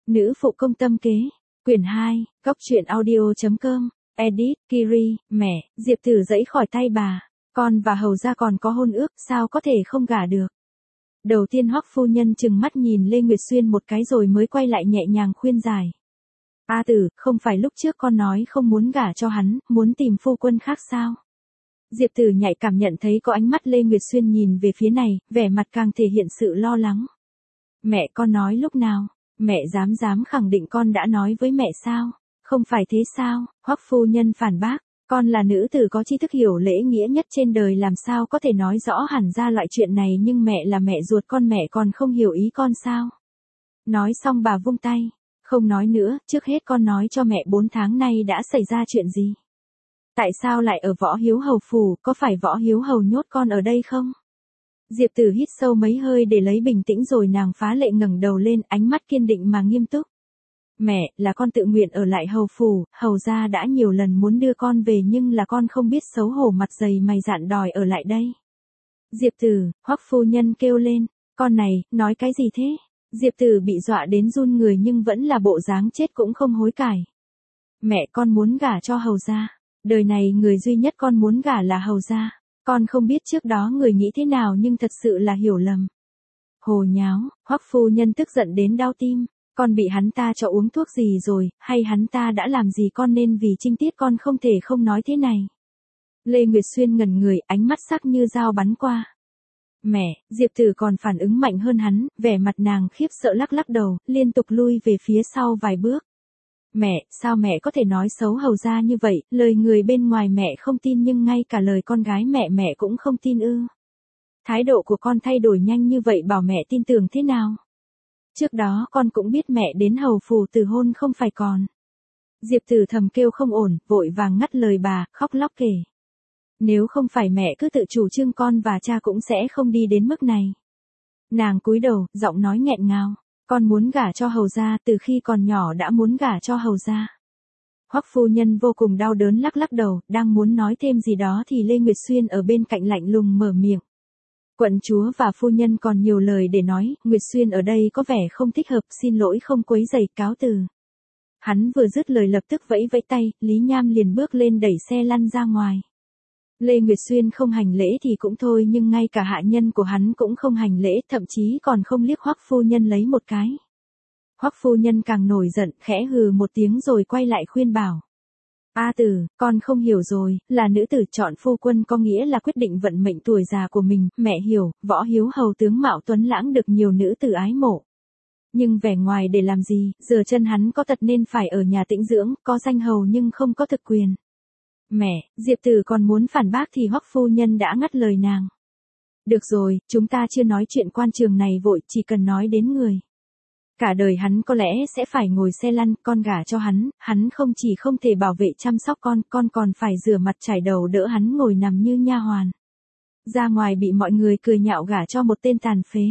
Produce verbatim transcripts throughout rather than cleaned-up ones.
Nữ phụ công tâm kế, quyển hai, góc truyện audio.com, edit, Kiri, mẹ, Diệp Tử giãy khỏi tay bà, con và hầu gia còn có hôn ước, sao có thể không gả được. Đầu tiên Hoắc phu nhân trừng mắt nhìn Lê Nguyệt Xuyên một cái rồi mới quay lại nhẹ nhàng khuyên giải. A Tử, không phải lúc trước con nói không muốn gả cho hắn, muốn tìm phu quân khác sao? Diệp Tử nhạy cảm nhận thấy có ánh mắt Lê Nguyệt Xuyên nhìn về phía này, vẻ mặt càng thể hiện sự lo lắng. Mẹ con nói lúc nào? Mẹ dám dám khẳng định con đã nói với mẹ sao? Không phải thế sao? Hoắc phu nhân phản bác, con là nữ tử có tri thức hiểu lễ nghĩa nhất trên đời làm sao có thể nói rõ hẳn ra loại chuyện này, nhưng mẹ là mẹ ruột con, mẹ còn không hiểu ý con sao? Nói xong bà vung tay, không nói nữa, trước hết con nói cho mẹ bốn tháng nay đã xảy ra chuyện gì? Tại sao lại ở Võ Hiếu Hầu phủ, có phải Võ Hiếu Hầu nhốt con ở đây không? Diệp Tử hít sâu mấy hơi để lấy bình tĩnh rồi nàng phá lệ ngẩng đầu lên, ánh mắt kiên định mà nghiêm túc. Mẹ, là con tự nguyện ở lại hầu phủ, hầu gia đã nhiều lần muốn đưa con về nhưng là con không biết xấu hổ, mặt dày mày dạn đòi ở lại đây. Diệp Tử, Hoắc phu nhân kêu lên, con này, nói cái gì thế? Diệp Tử bị dọa đến run người nhưng vẫn là bộ dáng chết cũng không hối cải. Mẹ, con muốn gả cho hầu gia. Đời này người duy nhất con muốn gả là hầu gia. Con không biết trước đó người nghĩ thế nào nhưng thật sự là hiểu lầm. Hồ nháo, Hoắc phu nhân tức giận đến đau tim. Con bị hắn ta cho uống thuốc gì rồi, hay hắn ta đã làm gì con nên vì trinh tiết con không thể không nói thế này. Lê Nguyệt Xuyên ngẩn người, ánh mắt sắc như dao bắn qua. Mẹ, Diệp Tử còn phản ứng mạnh hơn hắn, vẻ mặt nàng khiếp sợ lắc lắc đầu, liên tục lui về phía sau vài bước. Mẹ, sao mẹ có thể nói xấu hầu gia như vậy, lời người bên ngoài mẹ không tin nhưng ngay cả lời con gái mẹ mẹ cũng không tin ư. Thái độ của con thay đổi nhanh như vậy bảo mẹ tin tưởng thế nào? Trước đó con cũng biết mẹ đến hầu phủ từ hôn không phải còn. Diệp Tử thầm kêu không ổn, vội vàng ngắt lời bà, khóc lóc kể. Nếu không phải mẹ cứ tự chủ trương con và cha cũng sẽ không đi đến mức này. Nàng cúi đầu, giọng nói nghẹn ngào. Con muốn gả cho hầu gia, từ khi còn nhỏ đã muốn gả cho hầu gia. Hoắc phu nhân vô cùng đau đớn lắc lắc đầu, đang muốn nói thêm gì đó thì Lê Nguyệt Xuyên ở bên cạnh lạnh lùng mở miệng. Quận chúa và phu nhân còn nhiều lời để nói, Nguyệt Xuyên ở đây có vẻ không thích hợp, xin lỗi không quấy rầy, cáo từ. Hắn vừa dứt lời lập tức vẫy vẫy tay, Lý Nham liền bước lên đẩy xe lăn ra ngoài. Lê Nguyệt Xuyên không hành lễ thì cũng thôi nhưng ngay cả hạ nhân của hắn cũng không hành lễ, thậm chí còn không liếc Hoắc phu nhân lấy một cái. Hoắc phu nhân càng nổi giận, khẽ hừ một tiếng rồi quay lại khuyên bảo. A Tử, con không hiểu rồi, là nữ tử chọn phu quân có nghĩa là quyết định vận mệnh tuổi già của mình, mẹ hiểu, Võ Hiếu Hầu tướng mạo tuấn lãng được nhiều nữ tử ái mộ. Nhưng vẻ ngoài để làm gì, giờ chân hắn có tật nên phải ở nhà tĩnh dưỡng, có danh hầu nhưng không có thực quyền. Mẹ, Diệp Tử còn muốn phản bác thì Hoắc phu nhân đã ngắt lời nàng. Được rồi, chúng ta chưa nói chuyện quan trường này vội, chỉ cần nói đến người. Cả đời hắn có lẽ sẽ phải ngồi xe lăn, con gả cho hắn, hắn không chỉ không thể bảo vệ chăm sóc con, con còn phải rửa mặt trải đầu đỡ hắn ngồi nằm như nha hoàn. Ra ngoài bị mọi người cười nhạo gả cho một tên tàn phế.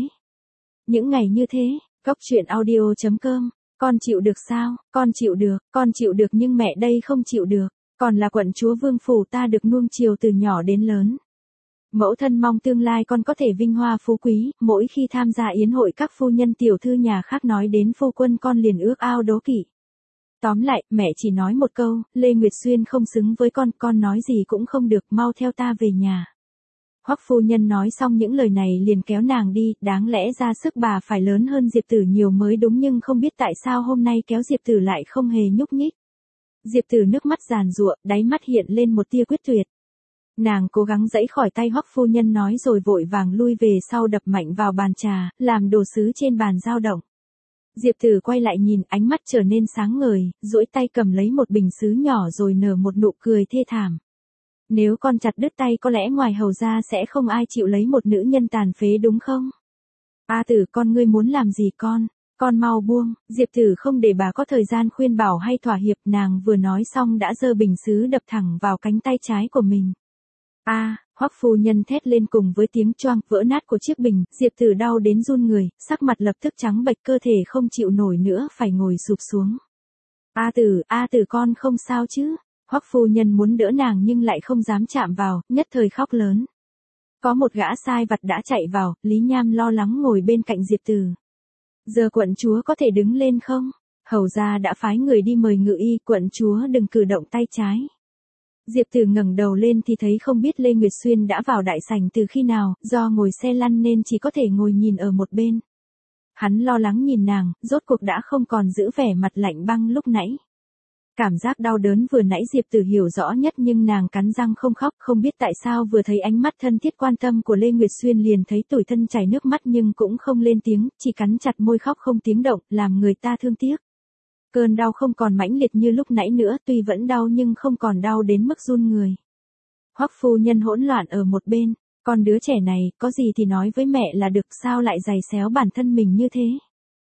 Những ngày như thế, góc truyện audio.com, con chịu được sao? Con chịu được, con chịu được nhưng mẹ đây không chịu được. Còn là quận chúa vương phủ ta được nuông chiều từ nhỏ đến lớn. Mẫu thân mong tương lai con có thể vinh hoa phú quý, mỗi khi tham gia yến hội các phu nhân tiểu thư nhà khác nói đến phu quân con liền ước ao đố kỵ. Tóm lại, mẹ chỉ nói một câu, Lê Nguyệt Xuyên không xứng với con, con nói gì cũng không được, mau theo ta về nhà. Hoắc phu nhân nói xong những lời này liền kéo nàng đi, đáng lẽ ra sức bà phải lớn hơn Diệp Tử nhiều mới đúng nhưng không biết tại sao hôm nay kéo Diệp Tử lại không hề nhúc nhích. Diệp Tử nước mắt giàn giụa, đáy mắt hiện lên một tia quyết tuyệt. Nàng cố gắng giãy khỏi tay Hoắc phu nhân nói rồi vội vàng lui về sau đập mạnh vào bàn trà, làm đồ sứ trên bàn dao động. Diệp Tử quay lại nhìn, ánh mắt trở nên sáng ngời, duỗi tay cầm lấy một bình sứ nhỏ rồi nở một nụ cười thê thảm. Nếu con chặt đứt tay có lẽ ngoài hầu gia sẽ không ai chịu lấy một nữ nhân tàn phế đúng không? A Tử, con ngươi muốn làm gì con? Con mau buông. Diệp Tử không để bà có thời gian khuyên bảo hay thỏa hiệp, nàng vừa nói xong đã giơ bình sứ đập thẳng vào cánh tay trái của mình. A, à, Hoắc phu nhân thét lên cùng với tiếng choang vỡ nát của chiếc bình, Diệp Tử đau đến run người, sắc mặt lập tức trắng bệch, cơ thể không chịu nổi nữa phải ngồi sụp xuống. A Tử, A Tử con không sao chứ? Hoắc phu nhân muốn đỡ nàng nhưng lại không dám chạm vào, nhất thời khóc lớn. Có một gã sai vặt đã chạy vào, Lý Nham lo lắng ngồi bên cạnh Diệp Tử. Giờ quận chúa có thể đứng lên không? Hầu gia đã phái người đi mời ngự y, quận chúa đừng cử động tay trái. Diệp Tử ngẩng đầu lên thì thấy không biết Lê Nguyệt Xuyên đã vào đại sảnh từ khi nào, do ngồi xe lăn nên chỉ có thể ngồi nhìn ở một bên. Hắn lo lắng nhìn nàng, rốt cuộc đã không còn giữ vẻ mặt lạnh băng lúc nãy. Cảm giác đau đớn vừa nãy Diệp Tử hiểu rõ nhất nhưng nàng cắn răng không khóc, không biết tại sao vừa thấy ánh mắt thân thiết quan tâm của Lê Nguyệt Xuyên liền thấy tủi thân chảy nước mắt nhưng cũng không lên tiếng, chỉ cắn chặt môi khóc không tiếng động, làm người ta thương tiếc. Cơn đau không còn mãnh liệt như lúc nãy nữa, tuy vẫn đau nhưng không còn đau đến mức run người. Hoắc phu nhân hỗn loạn ở một bên, con đứa trẻ này, có gì thì nói với mẹ là được, sao lại giày xéo bản thân mình như thế?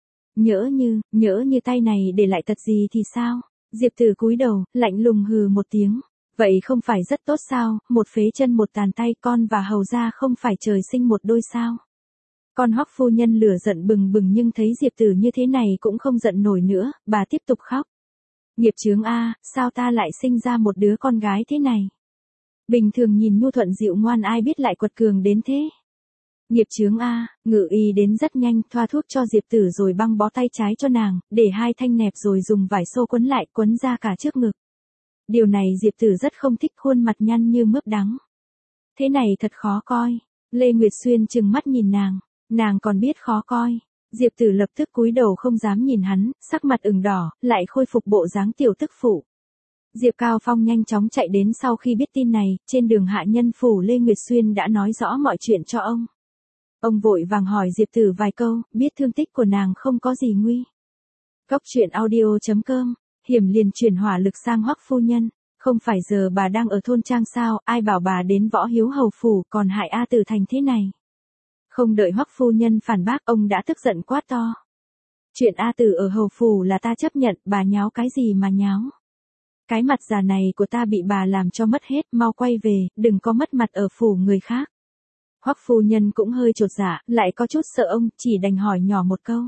Nhỡ như, nhỡ như tay này để lại tật gì thì sao? Diệp Tử cúi đầu, lạnh lùng hừ một tiếng. Vậy không phải rất tốt sao, một phế chân một tàn tay, con và hầu gia không phải trời sinh một đôi sao? Con Hoắc phu nhân lửa giận bừng bừng nhưng thấy Diệp Tử như thế này cũng không giận nổi nữa, bà tiếp tục khóc. Nghiệp chướng a, sao ta lại sinh ra một đứa con gái thế này? Bình thường nhìn nhu thuận dịu ngoan ai biết lại quật cường đến thế? Nghiệp chướng a, ngự y đến rất nhanh, thoa thuốc cho Diệp Tử rồi băng bó tay trái cho nàng, để hai thanh nẹp rồi dùng vải xô quấn lại, quấn ra cả trước ngực. Điều này Diệp Tử rất không thích, khuôn mặt nhăn như mướp đắng. Thế này thật khó coi. Lê Nguyệt Xuyên trừng mắt nhìn nàng, nàng còn biết khó coi. Diệp Tử lập tức cúi đầu không dám nhìn hắn, sắc mặt ửng đỏ, lại khôi phục bộ dáng tiểu tức phụ. Diệp Cao Phong nhanh chóng chạy đến sau khi biết tin này, trên đường hạ nhân phủ Lê Nguyệt Xuyên đã nói rõ mọi chuyện cho ông. Ông vội vàng hỏi Diệp Tử vài câu, biết thương tích của nàng không có gì nguy. Cốc truyện audio chấm com, Hiểm liền chuyển hỏa lực sang Hoắc phu nhân, không phải giờ bà đang ở thôn trang sao, ai bảo bà đến Võ Hiếu hầu phủ còn hại A Tử thành thế này. Không đợi Hoắc phu nhân phản bác, ông đã tức giận quát to. Chuyện A Tử ở hầu phủ là ta chấp nhận, bà nháo cái gì mà nháo. Cái mặt già này của ta bị bà làm cho mất hết, mau quay về, đừng có mất mặt ở phủ người khác. Hoắc phu nhân cũng hơi chột dạ, lại có chút sợ ông, chỉ đành hỏi nhỏ một câu.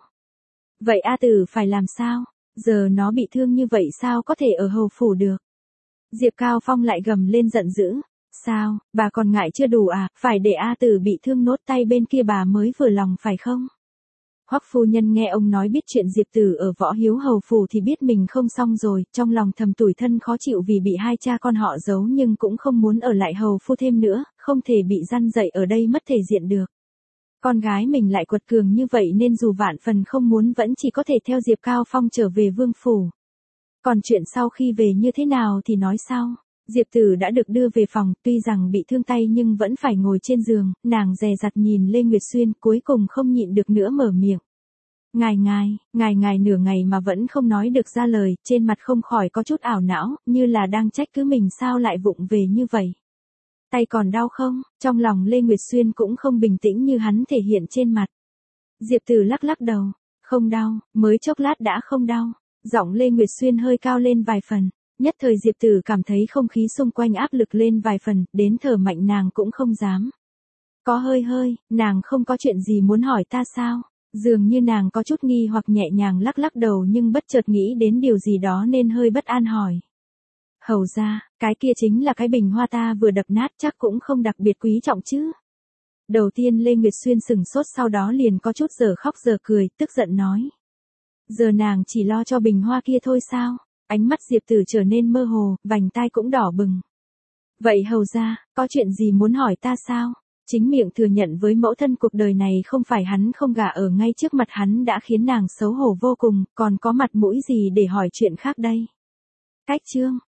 Vậy A Tử phải làm sao? Giờ nó bị thương như vậy sao có thể ở hầu phủ được? Diệp Cao Phong lại gầm lên giận dữ. Sao, bà còn ngại chưa đủ à, phải để A Tử bị thương nốt tay bên kia bà mới vừa lòng phải không? Hoắc phu nhân nghe ông nói biết chuyện Diệp Tử ở Võ Hiếu hầu phủ thì biết mình không xong rồi, trong lòng thầm tủi thân khó chịu vì bị hai cha con họ giấu nhưng cũng không muốn ở lại hầu phu thêm nữa, không thể bị răn dạy ở đây mất thể diện được. Con gái mình lại quật cường như vậy nên dù vạn phần không muốn vẫn chỉ có thể theo Diệp Cao Phong trở về vương phủ. Còn chuyện sau khi về như thế nào thì nói sau. Diệp Tử đã được đưa về phòng, tuy rằng bị thương tay nhưng vẫn phải ngồi trên giường, nàng dè dặt nhìn Lê Nguyệt Xuyên, cuối cùng không nhịn được nữa mở miệng. Ngài ngài, ngài ngài nửa ngày mà vẫn không nói được ra lời, trên mặt không khỏi có chút ảo não, như là đang trách cứ mình sao lại vụng về như vậy. Tay còn đau không? Trong lòng Lê Nguyệt Xuyên cũng không bình tĩnh như hắn thể hiện trên mặt. Diệp Tử lắc lắc đầu, không đau, mới chốc lát đã không đau. Giọng Lê Nguyệt Xuyên hơi cao lên vài phần. Nhất thời Diệp Tử cảm thấy không khí xung quanh áp lực lên vài phần, đến thở mạnh nàng cũng không dám. Có hơi hơi, nàng không có chuyện gì muốn hỏi ta sao? Dường như nàng có chút nghi hoặc nhẹ nhàng lắc lắc đầu nhưng bất chợt nghĩ đến điều gì đó nên hơi bất an hỏi. Hầu ra, cái kia chính là cái bình hoa ta vừa đập nát chắc cũng không đặc biệt quý trọng chứ. Đầu tiên Lê Nguyệt Xuyên sừng sốt sau đó liền có chút giờ khóc giờ cười, tức giận nói. Giờ nàng chỉ lo cho bình hoa kia thôi sao? Ánh mắt Diệp Tử trở nên mơ hồ, vành tai cũng đỏ bừng. Vậy hầu ra, có chuyện gì muốn hỏi ta sao? Chính miệng thừa nhận với mẫu thân cuộc đời này không phải hắn không gả ở ngay trước mặt hắn đã khiến nàng xấu hổ vô cùng, còn có mặt mũi gì để hỏi chuyện khác đây? Cách chương.